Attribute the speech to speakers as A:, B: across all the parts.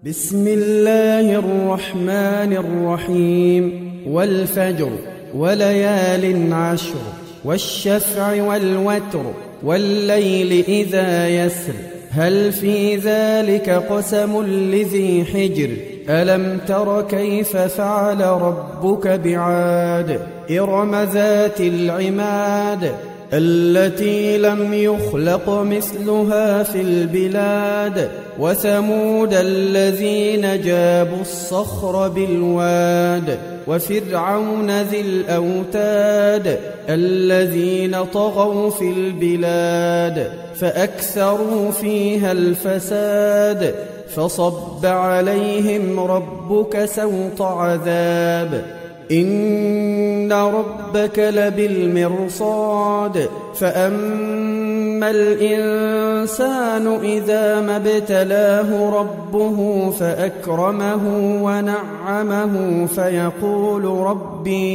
A: بسم الله الرحمن الرحيم. والفجر وليال عشر والشفع والوتر والليل إذا يسر هل في ذلك قسم لذي حجر ألم تر كيف فعل ربك بعاد إرم ذات العماد التي لم يخلق مثلها في البلاد وثمود الذين جابوا الصخر بالواد وفرعون ذي الأوتاد الذين طغوا في البلاد فأكثروا فيها الفساد فصب عليهم ربك سوط عذاب إن ربك لبالمرصاد فأما الإنسان إذا ما ابتلاه ربه فأكرمه ونعمه فيقول ربي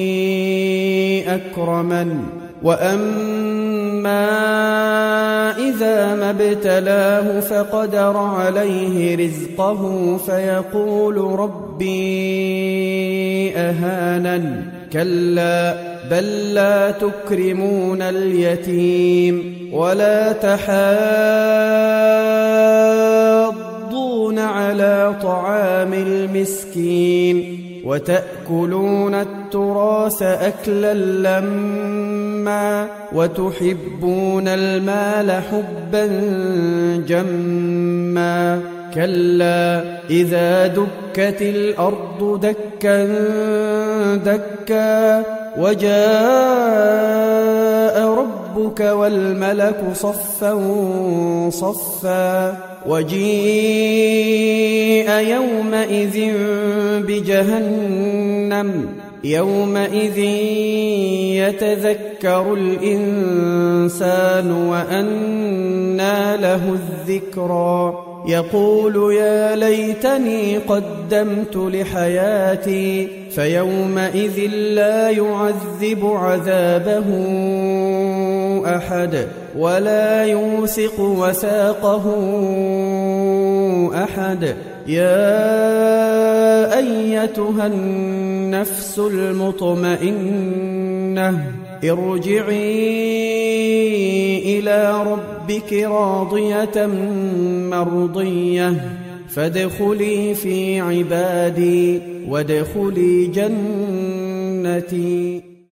A: أكرمن وأما إذا ما ابتلاه فقدر عليه رزقه فيقول ربي أهانن كلا بل لا تكرمون اليتيم ولا تحاضون على طعام المسكين وتأكلون التراث أكلا لما وتحبون المال حبا جما كلا إذا دكت الأرض دكا دكا وجاء ربك والملك صفا صفا وجيء يومئذ بجهنم يومئذ يتذكر الإنسان وأنى له الذكرى يقول يا ليتني قدمت لحياتي فيومئذ لا يعذب عذابه أحد ولا يوثق وثاقه أحد يا أيتها النفس المطمئنة ارجعي إلى ربك راضية مرضية فادخلي في عبادي وادخلي جنتي.